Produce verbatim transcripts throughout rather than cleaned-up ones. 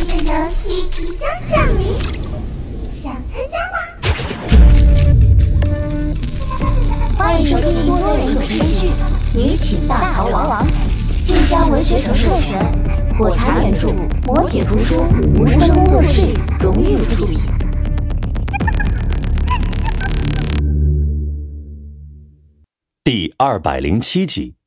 的游戏即将降临，想参加吗？ 欢迎收听多人有声剧《女寝大逃亡》，晋江文学城授权，火柴原著，磨铁图书，无声工作室荣誉出品。 第二百零七集。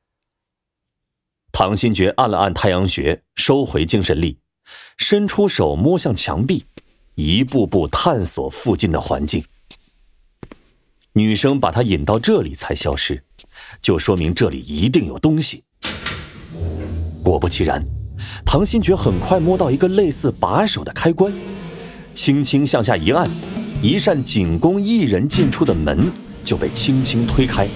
唐新觉按了按太阳穴，收回精神力，伸出手摸向墙壁，一步步探索附近的环境。女生把他引到这里才消失，就说明这里一定有东西。果不其然，唐新觉很快摸到一个类似把手的开关，轻轻向下一按，一扇仅供一人进出的门就被轻轻推开。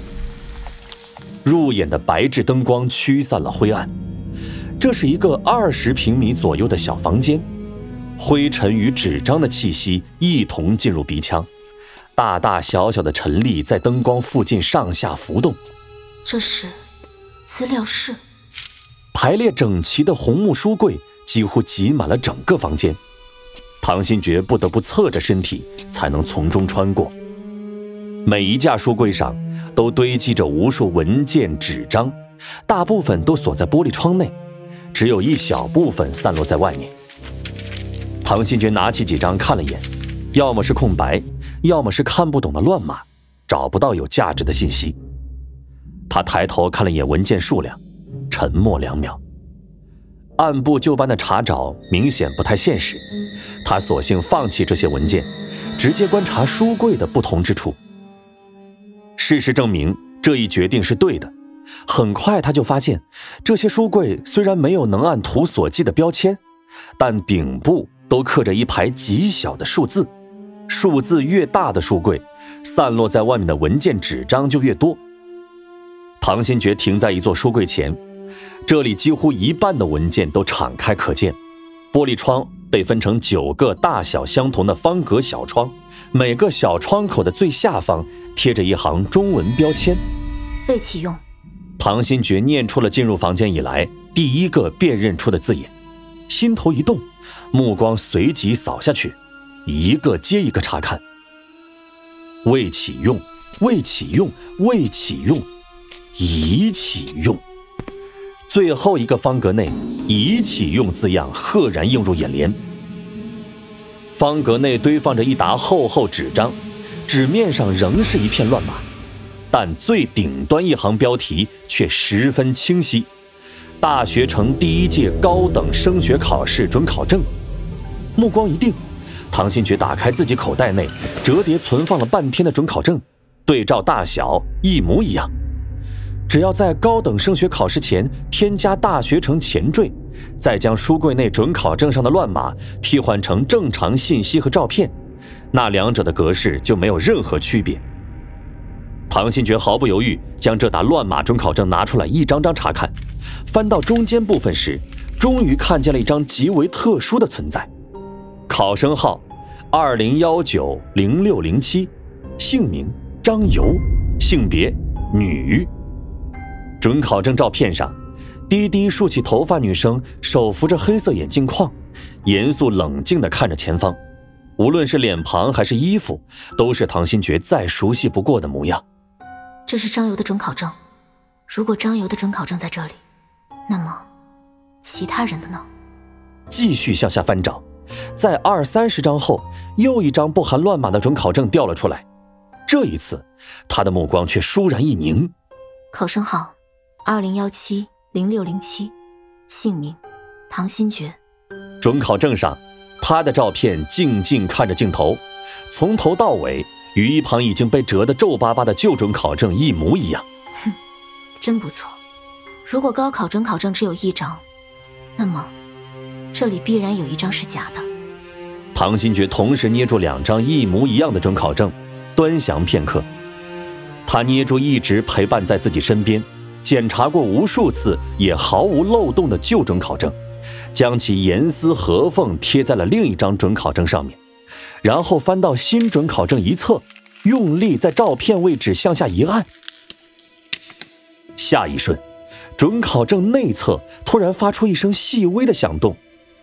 入眼的白炽灯光驱散了灰暗，这是一个二十平米左右的小房间，灰尘与纸张的气息一同进入鼻腔，大大小小的尘粒在灯光附近上下浮动。 这是资料室， 排列整齐的红木书柜几乎挤满了整个房间，唐新觉不得不侧着身体才能从中穿过。每一架书柜上都堆积着无数文件纸张，大部分都锁在玻璃窗内，只有一小部分散落在外面。唐新觉拿起几张看了眼，要么是空白，要么是看不懂的乱码，找不到有价值的信息。他抬头看了眼文件数量，沉默两秒。按部就班的查找明显不太现实，他索性放弃这些文件，直接观察书柜的不同之处。事实证明，这一决定是对的。很快他就发现，这些书柜虽然没有能按图所记的标签，但顶部都刻着一排极小的数字。数字越大的书柜，散落在外面的文件纸张就越多。唐新觉停在一座书柜前，这里几乎一半的文件都敞开可见，玻璃窗被分成九个大小相同的方格小窗，每个小窗口的最下方贴着一行中文标签， 未启用。 唐新觉念出了进入房间以来第一个辨认出的字眼，心头一动，目光随即扫下去，一个接一个查看。未启用，未启用，未启用，已启用。最后一个方格内已启用字样赫然映入眼帘。方格内堆放着一沓厚厚纸张，纸面上仍是一片乱码，但最顶端一行标题却十分清晰：大学城第一届高等升学考试准考证。目光一定，唐新觉打开自己口袋内折叠存放了半天的准考证，对照大小一模一样。只要在高等升学考试前添加大学城前缀，再将书柜内准考证上的乱码替换成正常信息和照片，那两者的格式就没有任何区别。唐新觉毫不犹豫将这沓乱码准考证拿出来一张张查看，翻到中间部分时，终于看见了一张极为特殊的存在。考生号二零一九零六零七，姓名张游，性别女。准考证照片上，低低竖起头发女生手扶着黑色眼镜框，严肃冷静地看着前方，无论是脸庞还是衣服，都是唐新觉再熟悉不过的模样。 这是张游的准考证，如果张游的准考证在这里，那么其他人的呢？ 继续向下翻找，在二三十张后，又一张不含乱码的准考证掉了出来。这一次，他的目光却倏然一凝。 考生号二零一七零六零七，姓名唐新觉。 准考证上，他的照片静静看着镜头，从头到尾与一旁已经被折得皱巴巴的旧准考证一模一样。 哼，真不错。如果高考准考证只有一张，那么这里必然有一张是假的。 唐新觉同时捏住两张一模一样的准考证，端详片刻。他捏住一直陪伴在自己身边，检查过无数次也毫无漏洞的旧准考证，将其严丝合缝贴在了另一张准考证上面，然后翻到新准考证一侧，用力在照片位置向下一按。下一瞬，准考证内侧突然发出一声细微的响动，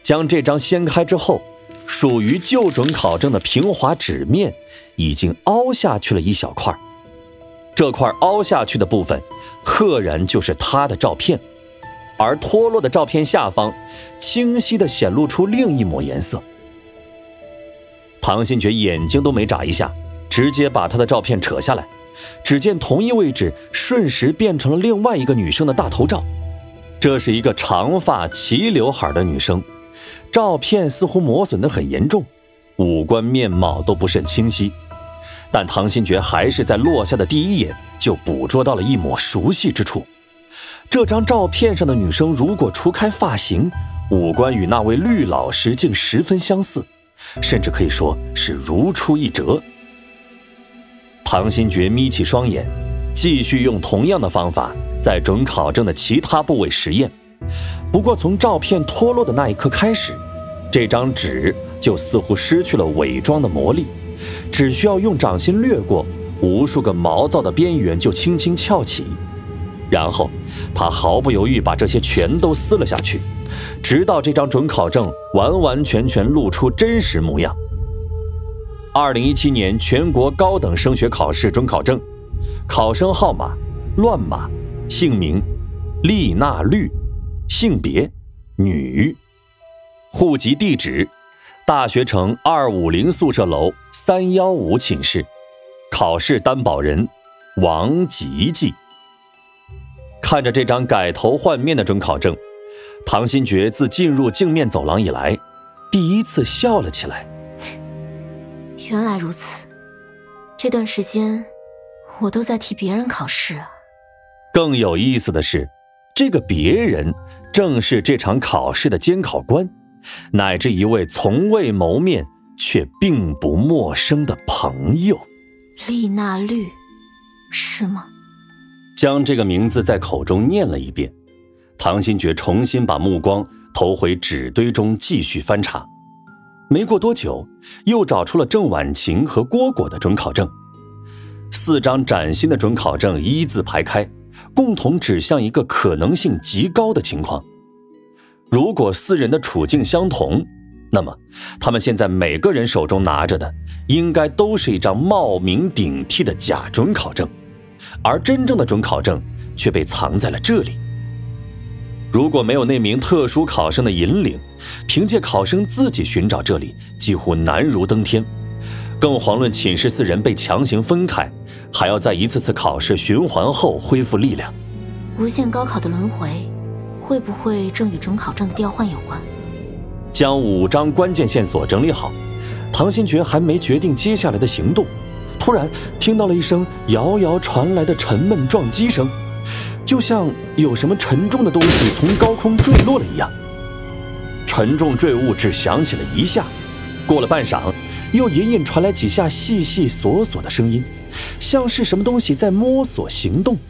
将这张掀开之后，属于旧准考证的平滑纸面已经凹下去了一小块，这块凹下去的部分赫然就是他的照片，而脱落的照片下方清晰地显露出另一抹颜色。唐新觉眼睛都没眨一下，直接把他的照片扯下来，只见同一位置瞬时变成了另外一个女生的大头照。这是一个长发齐刘海的女生，照片似乎磨损得很严重，五官面貌都不甚清晰，但唐新觉还是在落下的第一眼就捕捉到了一抹熟悉之处。这张照片上的女生如果除开发型，五官与那位绿老师竟十分相似，甚至可以说是如出一辙。唐新觉眯起双眼，继续用同样的方法在准考证的其他部位实验。不过从照片脱落的那一刻开始，这张纸就似乎失去了伪装的魔力，只需要用掌心掠过，无数个毛躁的边缘就轻轻翘起，然后他毫不犹豫把这些全都撕了下去，直到这张准考证完完全全露出真实模样。二零一七年全国高等升学考试准考证，考生号码、乱码、姓名丽娜绿，性别女，户籍地址大学城二五零宿舍楼三一五寝室，考试担保人王吉吉。看着这张改头换面的准考证，唐新觉自进入镜面走廊以来第一次笑了起来。 原来如此，这段时间我都在替别人考试啊。 更有意思的是，这个别人正是这场考试的监考官，乃至一位从未谋面却并不陌生的朋友。 丽娜绿，是吗？ 将这个名字在口中念了一遍，唐新觉重新把目光投回纸堆中继续翻查。没过多久，又找出了郑婉晴和郭果的准考证。四张崭新的准考证一字排开，共同指向一个可能性极高的情况。如果四人的处境相同，那么他们现在每个人手中拿着的应该都是一张冒名顶替的假准考证，而真正的准考证却被藏在了这里。如果没有那名特殊考生的引领，凭借考生自己寻找这里几乎难如登天，更遑论寝室四人被强行分开，还要在一次次考试循环后恢复力量。 无限高考的轮回会不会正与准考证的调换有关？ 将五张关键线索整理好，唐新觉还没决定接下来的行动，突然听到了一声遥遥传来的沉闷撞击声，就像有什么沉重的东西从高空坠落了一样。沉重坠物只响起了一下，过了半晌，又隐隐传来几下细细索索的声音，像是什么东西在摸索行动。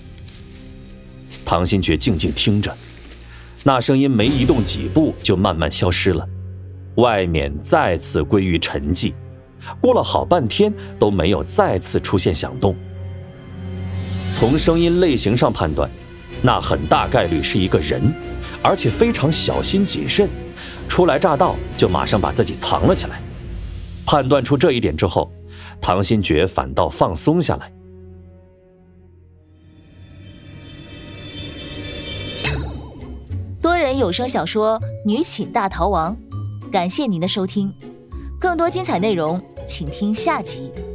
唐新觉静静听着，那声音没移动几步就慢慢消失了，外面再次归于沉寂，过了好半天都没有再次出现响动。从声音类型上判断，那很大概率是一个人，而且非常小心谨慎，初来乍到就马上把自己藏了起来。判断出这一点之后，唐新觉反倒放松下来。 多人有声小说《女寝大逃亡》，感谢您的收听，更多精彩内容请听下集。